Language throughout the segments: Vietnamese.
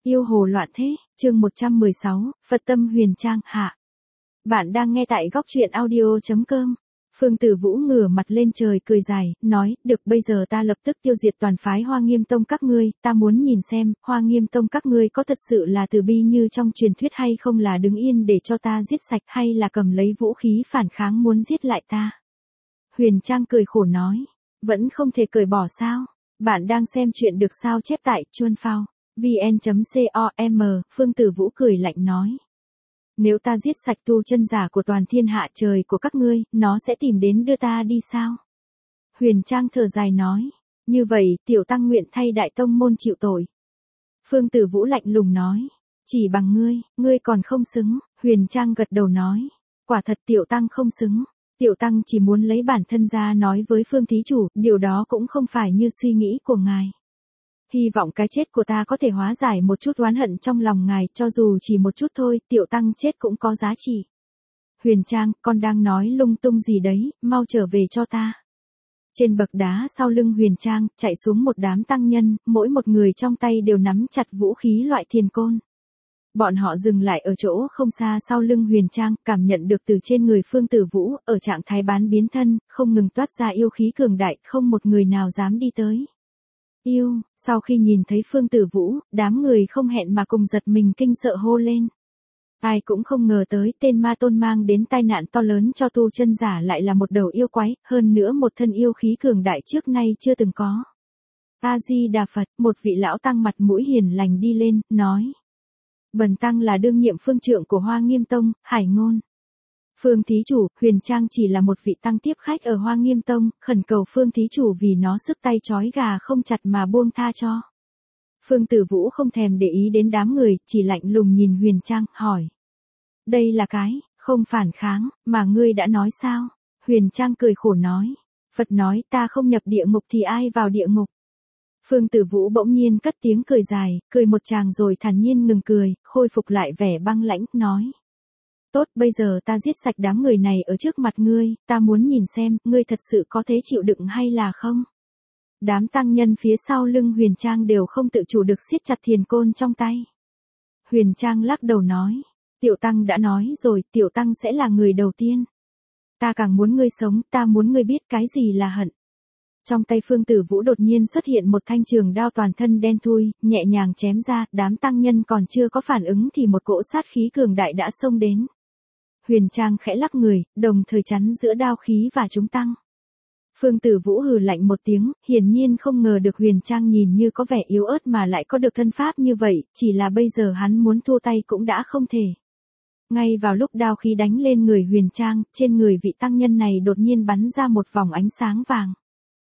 Yêu hồ loạn thế, chương 116, Phật tâm huyền trang hạ. Bạn đang nghe tại góc truyện audio.com. Phương Tử Vũ ngửa mặt lên trời cười dài, nói, được bây giờ ta lập tức tiêu diệt toàn phái Hoa Nghiêm Tông các ngươi, ta muốn nhìn xem, Hoa Nghiêm Tông các ngươi có thật sự là từ bi như trong truyền thuyết hay không, là đứng yên để cho ta giết sạch, hay là cầm lấy vũ khí phản kháng muốn giết lại ta. Huyền Trang cười khổ nói, vẫn không thể cởi bỏ sao. Bạn đang xem chuyện được sao chép tại Chuan Phao vn.com. Phương Tử Vũ cười lạnh nói, nếu ta giết sạch tu chân giả của toàn thiên hạ trời của các ngươi, nó sẽ tìm đến đưa ta đi sao? Huyền Trang thở dài nói, như vậy tiểu tăng nguyện thay đại tông môn chịu tội. Phương Tử Vũ lạnh lùng nói, chỉ bằng ngươi còn không xứng. Huyền Trang gật đầu nói, quả thật tiểu tăng không xứng. Tiểu tăng chỉ muốn lấy bản thân ra nói với Phương thí chủ, điều đó cũng không phải như suy nghĩ của ngài. Hy vọng cái chết của ta có thể hóa giải một chút oán hận trong lòng ngài, cho dù chỉ một chút thôi, tiểu tăng chết cũng có giá trị. Huyền Trang, con đang nói lung tung gì đấy, mau trở về cho ta. Trên bậc đá sau lưng Huyền Trang, chạy xuống một đám tăng nhân, mỗi một người trong tay đều nắm chặt vũ khí loại thiền côn. Bọn họ dừng lại ở chỗ không xa sau lưng Huyền Trang, cảm nhận được từ trên người Phương Tử Vũ, ở trạng thái bán biến thân, không ngừng toát ra yêu khí cường đại, không một người nào dám đi tới. Yêu, sau khi nhìn thấy Phương Tử Vũ, đám người không hẹn mà cùng giật mình kinh sợ hô lên. Ai cũng không ngờ tới tên ma tôn mang đến tai nạn to lớn cho tu chân giả lại là một đầu yêu quái, hơn nữa một thân yêu khí cường đại trước nay chưa từng có. A-di-đà Phật, một vị lão tăng mặt mũi hiền lành đi lên, nói. Bần tăng là đương nhiệm phương trượng của Hoa Nghiêm Tông, Hải Ngôn. Phương thí chủ, Huyền Trang chỉ là một vị tăng tiếp khách ở Hoa Nghiêm Tông, khẩn cầu Phương thí chủ vì nó sức tay trói gà không chặt mà buông tha cho. Phương Tử Vũ không thèm để ý đến đám người, chỉ lạnh lùng nhìn Huyền Trang, hỏi. Đây là cái, không phản kháng, mà ngươi đã nói sao? Huyền Trang cười khổ nói. Phật nói ta không nhập địa ngục thì ai vào địa ngục? Phương Tử Vũ bỗng nhiên cất tiếng cười dài, cười một tràng rồi thản nhiên ngừng cười, khôi phục lại vẻ băng lãnh, nói. Tốt, bây giờ ta giết sạch đám người này ở trước mặt ngươi, ta muốn nhìn xem, ngươi thật sự có thể chịu đựng hay là không? Đám tăng nhân phía sau lưng Huyền Trang đều không tự chủ được siết chặt thiền côn trong tay. Huyền Trang lắc đầu nói, tiểu tăng đã nói rồi, tiểu tăng sẽ là người đầu tiên. Ta càng muốn ngươi sống, ta muốn ngươi biết cái gì là hận. Trong tay Phương Tử Vũ đột nhiên xuất hiện một thanh trường đao toàn thân đen thui, nhẹ nhàng chém ra, đám tăng nhân còn chưa có phản ứng thì một cỗ sát khí cường đại đã xông đến. Huyền Trang khẽ lắc người, đồng thời chắn giữa đao khí và chúng tăng. Phương Tử Vũ hừ lạnh một tiếng, hiển nhiên không ngờ được Huyền Trang nhìn như có vẻ yếu ớt mà lại có được thân pháp như vậy, chỉ là bây giờ hắn muốn thua tay cũng đã không thể. Ngay vào lúc đao khí đánh lên người Huyền Trang, trên người vị tăng nhân này đột nhiên bắn ra một vòng ánh sáng vàng.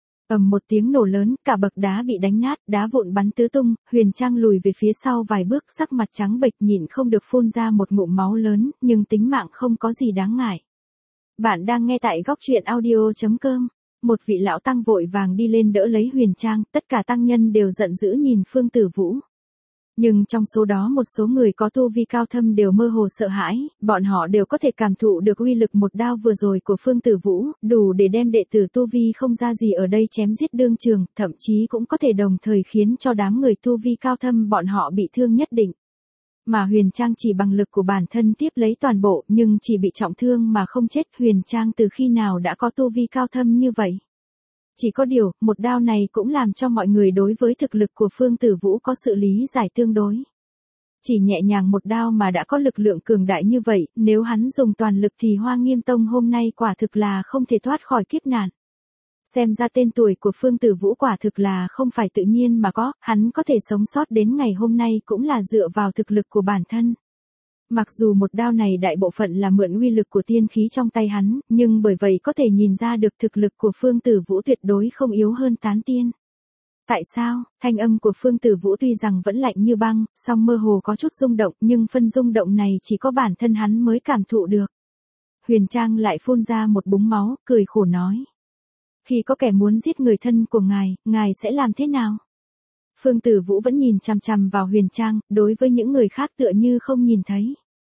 Ầm một tiếng nổ lớn, cả bậc đá bị đánh nát, đá vụn bắn tứ tung, Huyền Trang lùi về phía sau vài bước, sắc mặt trắng bệch nhịn không được phun ra một ngụm máu lớn, nhưng tính mạng không có gì đáng ngại. Bạn đang nghe tại góc truyện audio.com. Một vị lão tăng vội vàng đi lên đỡ lấy Huyền Trang, tất cả tăng nhân đều giận dữ nhìn Phương Tử Vũ. Nhưng trong số đó một số người có tu vi cao thâm đều mơ hồ sợ hãi, bọn họ đều có thể cảm thụ được uy lực một đao vừa rồi của Phương Tử Vũ, đủ để đem đệ tử tu vi không ra gì ở đây chém giết đương trường, thậm chí cũng có thể đồng thời khiến cho đám người tu vi cao thâm bọn họ bị thương nhất định. Mà Huyền Trang chỉ bằng lực của bản thân tiếp lấy toàn bộ, nhưng chỉ bị trọng thương mà không chết. Huyền Trang từ khi nào đã có tu vi cao thâm như vậy? Chỉ có điều, một đao này cũng làm cho mọi người đối với thực lực của Phương Tử Vũ có sự lý giải tương đối. Chỉ nhẹ nhàng một đao mà đã có lực lượng cường đại như vậy, nếu hắn dùng toàn lực thì Hoa Nghiêm Tông hôm nay quả thực là không thể thoát khỏi kiếp nạn. Xem ra tên tuổi của Phương Tử Vũ quả thực là không phải tự nhiên mà có, hắn có thể sống sót đến ngày hôm nay cũng là dựa vào thực lực của bản thân. Mặc dù một đao này đại bộ phận là mượn uy lực của tiên khí trong tay hắn, nhưng bởi vậy có thể nhìn ra được thực lực của Phương Tử Vũ tuyệt đối không yếu hơn tán tiên. Tại sao? Thanh âm của Phương Tử Vũ tuy rằng vẫn lạnh như băng, song mơ hồ có chút rung động, nhưng phân rung động này chỉ có bản thân hắn mới cảm thụ được. Huyền Trang lại phun ra một búng máu, cười khổ nói. Khi có kẻ muốn giết người thân của ngài sẽ làm thế nào? Phương Tử Vũ vẫn nhìn chằm chằm vào Huyền Trang, đối với những người khác tựa như không nhìn thấy.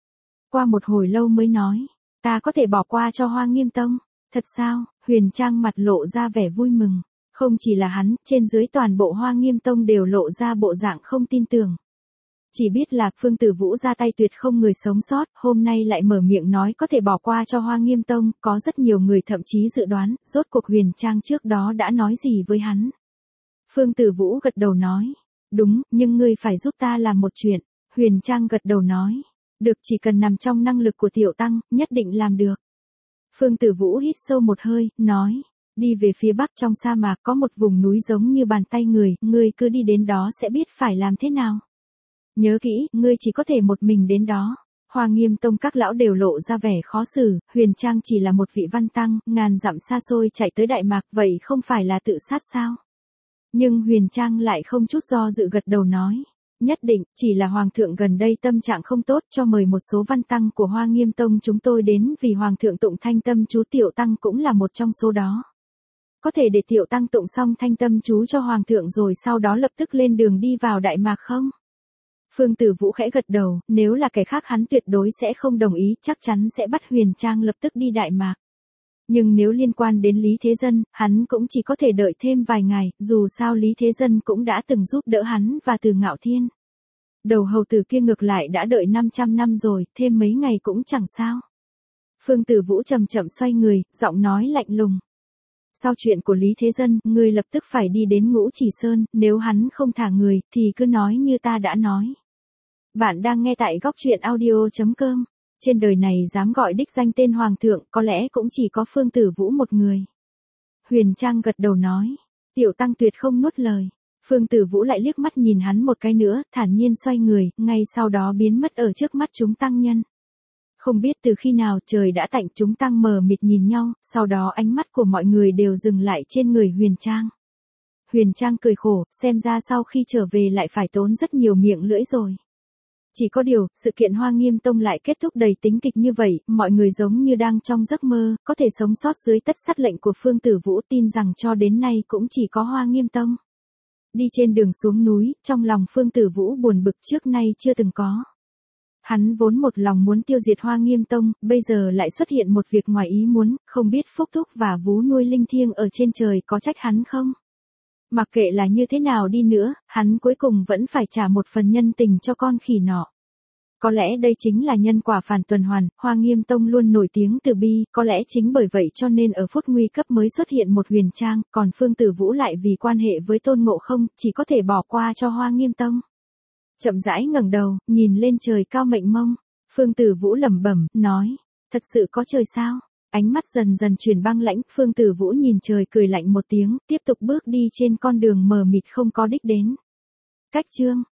Qua một hồi lâu mới nói, ta có thể bỏ qua cho Hoa Nghiêm Tông. Thật sao? Huyền Trang mặt lộ ra vẻ vui mừng. Không chỉ là hắn, trên dưới toàn bộ Hoa Nghiêm Tông đều lộ ra bộ dạng không tin tưởng. Chỉ biết là Phương Tử Vũ ra tay tuyệt không người sống sót, hôm nay lại mở miệng nói có thể bỏ qua cho Hoa Nghiêm Tông, có rất nhiều người thậm chí dự đoán, rốt cuộc Huyền Trang trước đó đã nói gì với hắn. Phương Tử Vũ gật đầu nói, đúng, nhưng ngươi phải giúp ta làm một chuyện. Huyền Trang gật đầu nói, được, chỉ cần nằm trong năng lực của tiểu tăng, nhất định làm được. Phương Tử Vũ hít sâu một hơi, nói, đi về phía bắc trong sa mạc có một vùng núi giống như bàn tay người, ngươi cứ đi đến đó sẽ biết phải làm thế nào. Nhớ kỹ, ngươi chỉ có thể một mình đến đó. Hoa Nghiêm Tông các lão đều lộ ra vẻ khó xử, Huyền Trang chỉ là một vị văn tăng, ngàn dặm xa xôi chạy tới Đại Mạc, vậy không phải là tự sát sao? Nhưng Huyền Trang lại không chút do dự gật đầu nói, nhất định, chỉ là Hoàng thượng gần đây tâm trạng không tốt, cho mời một số văn tăng của Hoa Nghiêm Tông chúng tôi đến vì Hoàng thượng tụng thanh tâm chú, tiểu tăng cũng là một trong số đó. Có thể để tiểu tăng tụng xong thanh tâm chú cho Hoàng thượng rồi sau đó lập tức lên đường đi vào Đại Mạc không? Phương Tử Vũ khẽ gật đầu, nếu là kẻ khác hắn tuyệt đối sẽ không đồng ý, chắc chắn sẽ bắt Huyền Trang lập tức đi Đại Mạc. Nhưng nếu liên quan đến Lý Thế Dân, hắn cũng chỉ có thể đợi thêm vài ngày, dù sao Lý Thế Dân cũng đã từng giúp đỡ hắn và Từ Ngạo Thiên. Đầu hầu tử kia ngược lại đã đợi 500 năm rồi, thêm mấy ngày cũng chẳng sao. Phương Tử Vũ chậm chậm xoay người, giọng nói lạnh lùng. Sau chuyện của Lý Thế Dân, ngươi lập tức phải đi đến Ngũ Chỉ Sơn, nếu hắn không thả người, thì cứ nói như ta đã nói. Bạn đang nghe tại góc truyện audio.com. Trên đời này dám gọi đích danh tên Hoàng thượng, có lẽ cũng chỉ có Phương Tử Vũ một người. Huyền Trang gật đầu nói, tiểu tăng tuyệt không nuốt lời. Phương Tử Vũ lại liếc mắt nhìn hắn một cái nữa, thản nhiên xoay người, ngay sau đó biến mất ở trước mắt chúng tăng nhân. Không biết từ khi nào trời đã tạnh, chúng tăng mờ mịt nhìn nhau, sau đó ánh mắt của mọi người đều dừng lại trên người Huyền Trang. Huyền Trang cười khổ, xem ra sau khi trở về lại phải tốn rất nhiều miệng lưỡi rồi. Chỉ có điều, sự kiện Hoa Nghiêm Tông lại kết thúc đầy tính kịch như vậy, mọi người giống như đang trong giấc mơ, có thể sống sót dưới tất sát lệnh của Phương Tử Vũ, tin rằng cho đến nay cũng chỉ có Hoa Nghiêm Tông. Đi trên đường xuống núi, trong lòng Phương Tử Vũ buồn bực trước nay chưa từng có. Hắn vốn một lòng muốn tiêu diệt Hoa Nghiêm Tông, bây giờ lại xuất hiện một việc ngoài ý muốn, không biết Phúc Thúc và Vú Nuôi Linh Thiêng ở trên trời có trách hắn không? Mặc kệ là như thế nào đi nữa, hắn cuối cùng vẫn phải trả một phần nhân tình cho con khỉ nọ. Có lẽ đây chính là nhân quả phản tuần hoàn, Hoa Nghiêm Tông luôn nổi tiếng từ bi, có lẽ chính bởi vậy cho nên ở phút nguy cấp mới xuất hiện một Huyền Trang, còn Phương Tử Vũ lại vì quan hệ với Tôn Ngộ Không, chỉ có thể bỏ qua cho Hoa Nghiêm Tông. Chậm rãi ngẩng đầu, nhìn lên trời cao mênh mông, Phương Tử Vũ lẩm bẩm, nói, thật sự có trời sao? Ánh mắt dần dần chuyển băng lãnh, Phương Tử Vũ nhìn trời cười lạnh một tiếng, tiếp tục bước đi trên con đường mờ mịt không có đích đến. Cách chương